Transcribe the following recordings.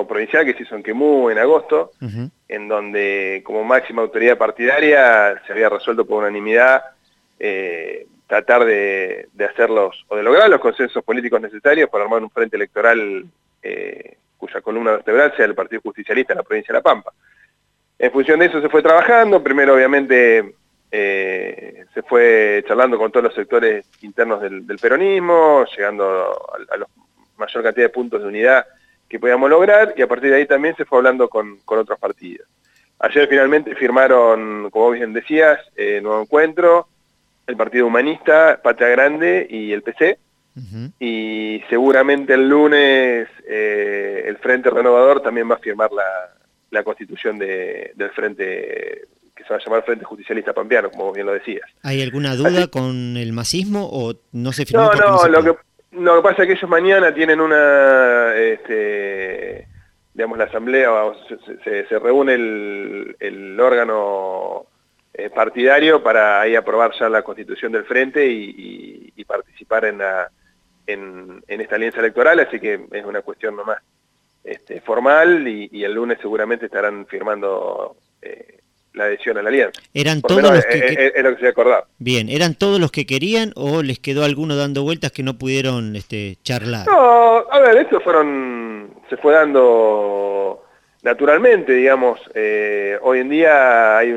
gobierno provincial que se hizo en Quemú en agosto, en donde como máxima autoridad partidaria se había resuelto por unanimidad tratar de hacerlos, o de lograr los consensos políticos necesarios para armar un frente electoral cuya columna vertebral sea el Partido Justicialista en la provincia de La Pampa. En función de eso se fue trabajando, primero obviamente se fue charlando con todos los sectores internos del peronismo, llegando a la mayor cantidad de puntos de unidad que podíamos lograr, y a partir de ahí también se fue hablando con otros partidos. Ayer finalmente firmaron, como bien decías, Nuevo Encuentro, el Partido Humanista, Patria Grande y el PC, y seguramente el lunes el Frente Renovador también va a firmar la constitución del Frente, que se va a llamar Frente Justicialista Pampeano, como bien lo decías. ¿Hay alguna duda con el masismo o no se firmó? No, lo que pasa es que ellos mañana tienen una, digamos, la asamblea, se reúne el órgano partidario para ahí aprobar ya la constitución del Frente y participar en esta alianza electoral, así que es una cuestión nomás formal, y el lunes seguramente estarán firmando la adhesión a la alianza. ¿Eran todos los que es lo que se ha acordado. Bien, ¿eran todos los que querían o les quedó alguno dando vueltas que no pudieron charlar? No, a ver, esto se fue dando naturalmente, digamos. Hoy en día hay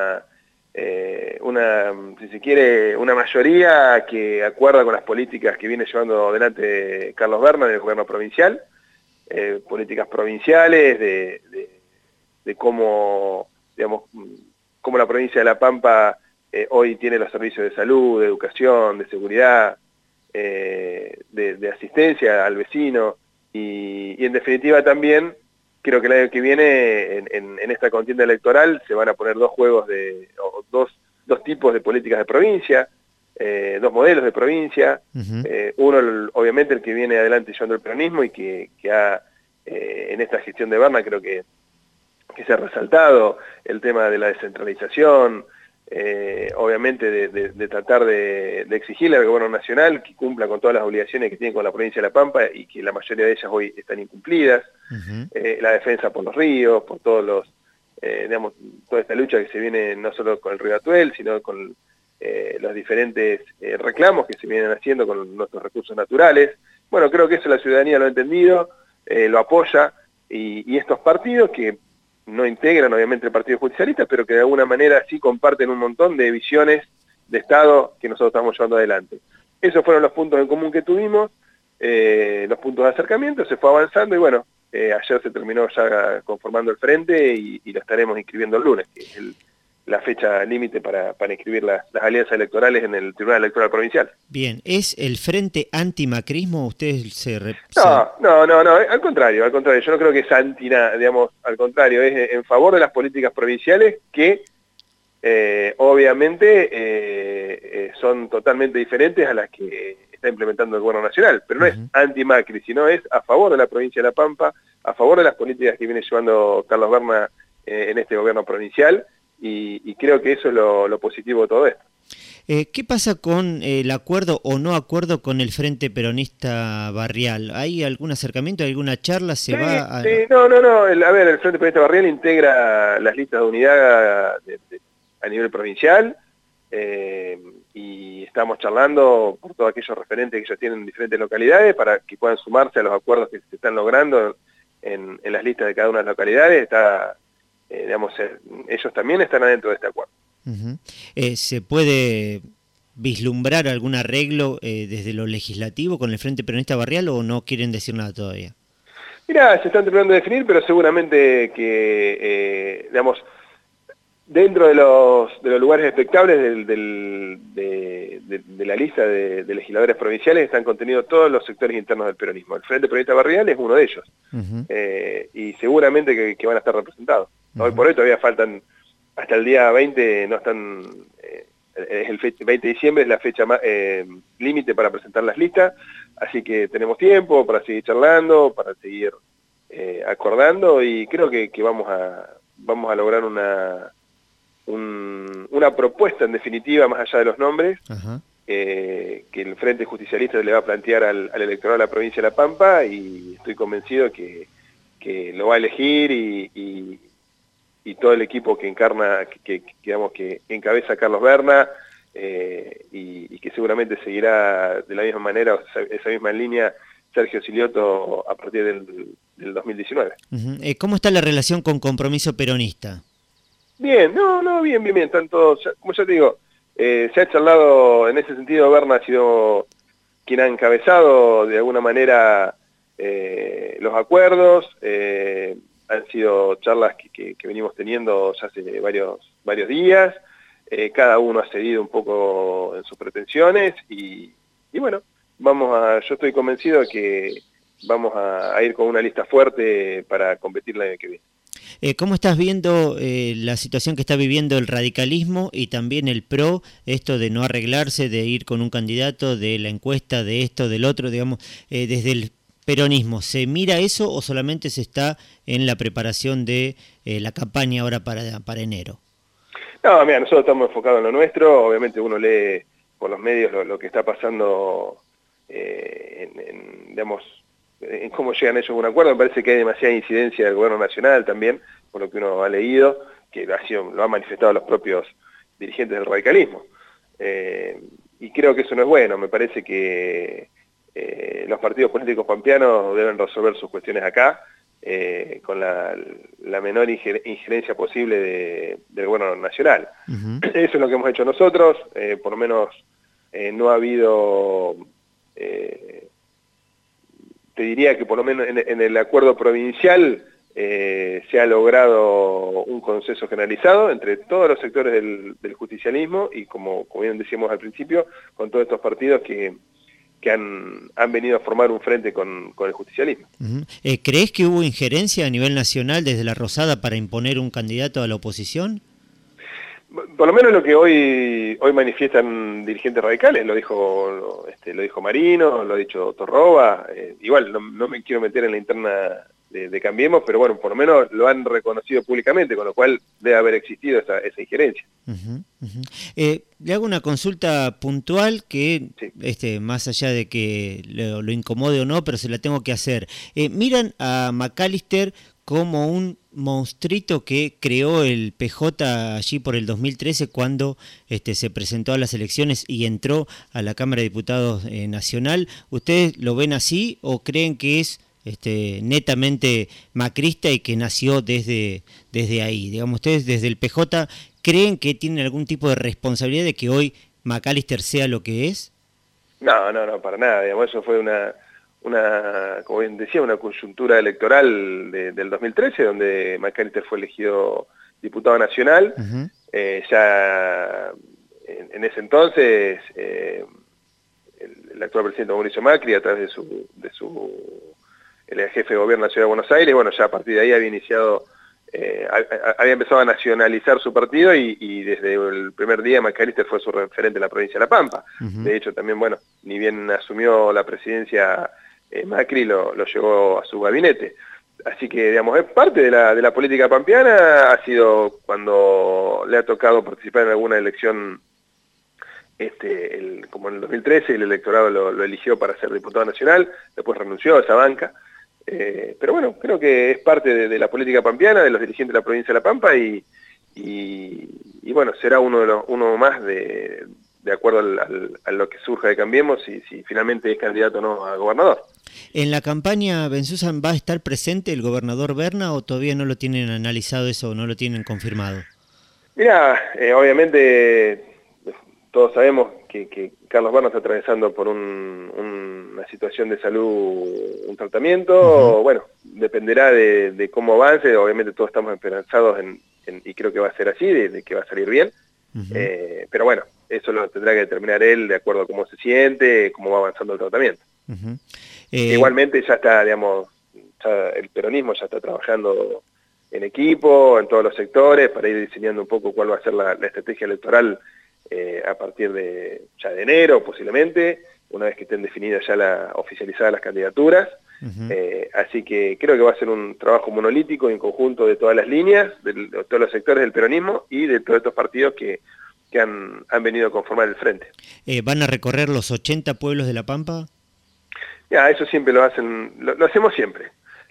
si se quiere, una mayoría que acuerda con las políticas que viene llevando adelante Carlos Berna en el gobierno provincial, políticas provinciales de cómo, digamos, cómo la provincia de La Pampa hoy tiene los servicios de salud, de educación, de seguridad, de asistencia al vecino, y en definitiva también creo que el año que viene en esta contienda electoral se van a poner dos tipos de políticas de provincia, dos modelos de provincia, uno obviamente el que viene adelante llevando el peronismo y que ha en esta gestión de Berna creo que se ha resaltado el tema de la descentralización, obviamente de tratar de exigirle al gobierno nacional que cumpla con todas las obligaciones que tiene con la provincia de La Pampa y que la mayoría de ellas hoy están incumplidas, la defensa por los ríos, por todos digamos, toda esta lucha que se viene no solo con el río Atuel, sino con los diferentes reclamos que se vienen haciendo con nuestros recursos naturales. Bueno, creo que eso la ciudadanía lo ha entendido, lo apoya, y estos partidos que no integran obviamente el Partido Justicialista, pero que de alguna manera sí comparten un montón de visiones de Estado que nosotros estamos llevando adelante. Esos fueron los puntos en común que tuvimos, los puntos de acercamiento, se fue avanzando y bueno, ayer se terminó ya conformando el frente y lo estaremos inscribiendo el lunes, que es la fecha límite para inscribir las alianzas electorales en el Tribunal Electoral Provincial. Bien, ¿es el Frente Antimacrismo? ¿Ustedes No, al contrario, yo no creo que es anti nada, digamos, al contrario, es en favor de las políticas provinciales que obviamente son totalmente diferentes a las que está implementando el gobierno nacional, pero no es anti-Macri, sino es a favor de la provincia de La Pampa, a favor de las políticas que viene llevando Carlos Berna en este gobierno provincial, y creo que eso es lo positivo de todo esto. ¿Qué pasa con el acuerdo o no acuerdo con el Frente Peronista Barrial? ¿Hay algún acercamiento, alguna charla? Sí, no. A ver, el Frente Peronista Barrial integra las listas de unidad a nivel provincial, y estamos charlando por todos aquellos referentes que ellos tienen en diferentes localidades para que puedan sumarse a los acuerdos que se están logrando en las listas de cada una de las localidades. Digamos, ellos también están adentro de este acuerdo. ¿Se puede vislumbrar algún arreglo desde lo legislativo con el Frente Peronista Barrial o no quieren decir nada todavía? Mirá, se están terminando de definir, pero seguramente que, digamos, dentro de los lugares expectables de la lista de legisladores provinciales están contenidos todos los sectores internos del peronismo. El Frente Peronista Barrial es uno de ellos, y seguramente que van a estar representados. Hoy por hoy todavía faltan, hasta el día 20 no están, el 20 de diciembre es la fecha límite para presentar las listas, así que tenemos tiempo para seguir charlando, para seguir acordando, y creo que vamos a lograr una propuesta en definitiva, más allá de los nombres, que el Frente Justicialista le va a plantear al electorado de la provincia de La Pampa, y estoy convencido que que lo va a elegir y todo el equipo que encarna, digamos, que encabeza Carlos Berna, y que seguramente seguirá de la misma manera, esa misma línea, Sergio Silioto a partir del 2019. ¿Cómo está la relación con Compromiso Peronista? Bien, bien, están todos, como ya te digo, se ha charlado en ese sentido. Berna ha sido quien ha encabezado de alguna manera los acuerdos. Han sido charlas que venimos teniendo ya hace varios días. Cada uno ha cedido un poco en sus pretensiones y bueno, yo estoy convencido de que vamos a ir con una lista fuerte para competir el año que viene. ¿Cómo estás viendo la situación que está viviendo el radicalismo y también el PRO, esto de no arreglarse, de ir con un candidato, de la encuesta, de esto, del otro, digamos, desde el peronismo? ¿Se mira eso o solamente se está en la preparación de la campaña ahora para enero? No, mira, nosotros estamos enfocados en lo nuestro. Obviamente uno lee por los medios lo que está pasando digamos, en cómo llegan ellos a un acuerdo. Me parece que hay demasiada incidencia del gobierno nacional también, por lo que uno ha leído, que lo han manifestado los propios dirigentes del radicalismo. Y creo que eso no es bueno. Me parece que los partidos políticos pampeanos deben resolver sus cuestiones acá, con la menor injerencia posible del gobierno nacional. Eso es lo que hemos hecho nosotros. Por lo menos no ha habido... te diría que por lo menos en el acuerdo provincial se ha logrado un consenso generalizado entre todos los sectores del justicialismo y, como bien decíamos al principio, con todos estos partidos que han venido a formar un frente con el justicialismo. ¿Crees que hubo injerencia a nivel nacional desde la Rosada para imponer un candidato a la oposición? Por lo menos lo que hoy manifiestan dirigentes radicales, lo dijo Marino, lo ha dicho Torroba. Igual no me quiero meter en la interna de Cambiemos, pero bueno, por lo menos lo han reconocido públicamente, con lo cual debe haber existido esa injerencia. Le hago una consulta puntual que, sí, más allá de que lo incomode o no, pero se la tengo que hacer. ¿Miran a McAllister como un monstruito que creó el PJ allí por el 2013 cuando se presentó a las elecciones y entró a la Cámara de Diputados Nacional? ¿Ustedes lo ven así o creen que es netamente macrista y que nació desde ahí? Digamos, ustedes desde el PJ, ¿creen que tienen algún tipo de responsabilidad de que hoy McAllister sea lo que es? No, para nada. Digamos, eso fue como bien decía, una coyuntura electoral del 2013, donde McAllister fue elegido diputado nacional. Ya en ese entonces, el actual presidente Mauricio Macri, a través el jefe de gobierno de la Ciudad de Buenos Aires, bueno, ya a partir de ahí había empezado a nacionalizar su partido y desde el primer día McAllister fue su referente en la provincia de La Pampa. De hecho, también, bueno, ni bien asumió la presidencia Macri, lo llevó a su gabinete. Así que, digamos, es parte de la política pampeana. Ha sido cuando le ha tocado participar en alguna elección, como en el 2013, el electorado lo eligió para ser diputado nacional, después renunció a esa banca. Pero bueno, creo que es parte de la política pampeana, de los dirigentes de la provincia de La Pampa y bueno, será uno más de acuerdo a lo que surja de Cambiemos, si finalmente es candidato o no a gobernador. ¿En la campaña, Bensusan, va a estar presente el gobernador Berna o todavía no lo tienen analizado eso, no lo tienen confirmado? Mira, obviamente todos sabemos que Carlos Berna está atravesando por una situación de salud, un tratamiento. Bueno, dependerá de cómo avance. Obviamente todos estamos esperanzados y creo que va a ser así, de que va a salir bien. Pero bueno, eso lo tendrá que determinar él de acuerdo a cómo se siente, cómo va avanzando el tratamiento. Igualmente ya está, digamos, el peronismo ya está trabajando en equipo, en todos los sectores, para ir diseñando un poco cuál va a ser la estrategia electoral a partir de enero, posiblemente, una vez que estén definidas ya oficializadas las candidaturas. Así que creo que va a ser un trabajo monolítico en conjunto de todas las líneas, de todos los sectores del peronismo y de todos estos partidos que han venido a conformar el frente. ¿Van a recorrer los 80 pueblos de La Pampa? Ya, eso siempre lo hacemos siempre.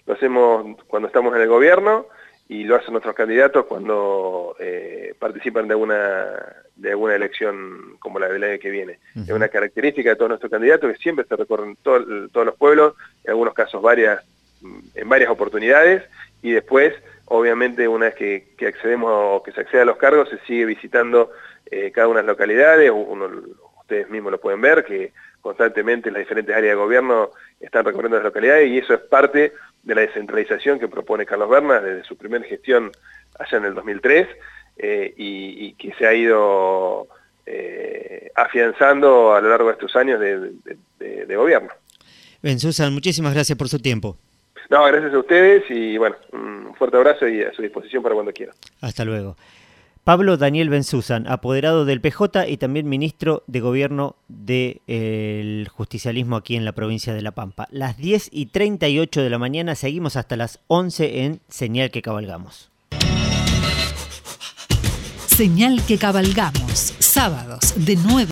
lo hacemos cuando estamos en el gobierno y lo hacen nuestros candidatos cuando participan de alguna elección como la del año que viene. Es una característica de todos nuestros candidatos que siempre se recorren todos los pueblos, en algunos casos en varias oportunidades, y después, obviamente, una vez que accedemos o que se accede a los cargos, se sigue visitando cada una de las localidades. Ustedes mismos lo pueden ver, que constantemente las diferentes áreas de gobierno están recorriendo las localidades, y eso es parte de la descentralización que propone Carlos Berna desde su primera gestión allá en el 2003, y que se ha ido afianzando a lo largo de estos años de gobierno. Bensúzan, muchísimas gracias por su tiempo. No, gracias a ustedes y bueno, un fuerte abrazo y a su disposición para cuando quieran. Hasta luego. Pablo Daniel Bensúzan, apoderado del PJ y también ministro de Gobierno del Justicialismo aquí en la provincia de La Pampa. Las 10:38 de la mañana, seguimos hasta las 11 en Señal que Cabalgamos. Señal que Cabalgamos, sábados de 9.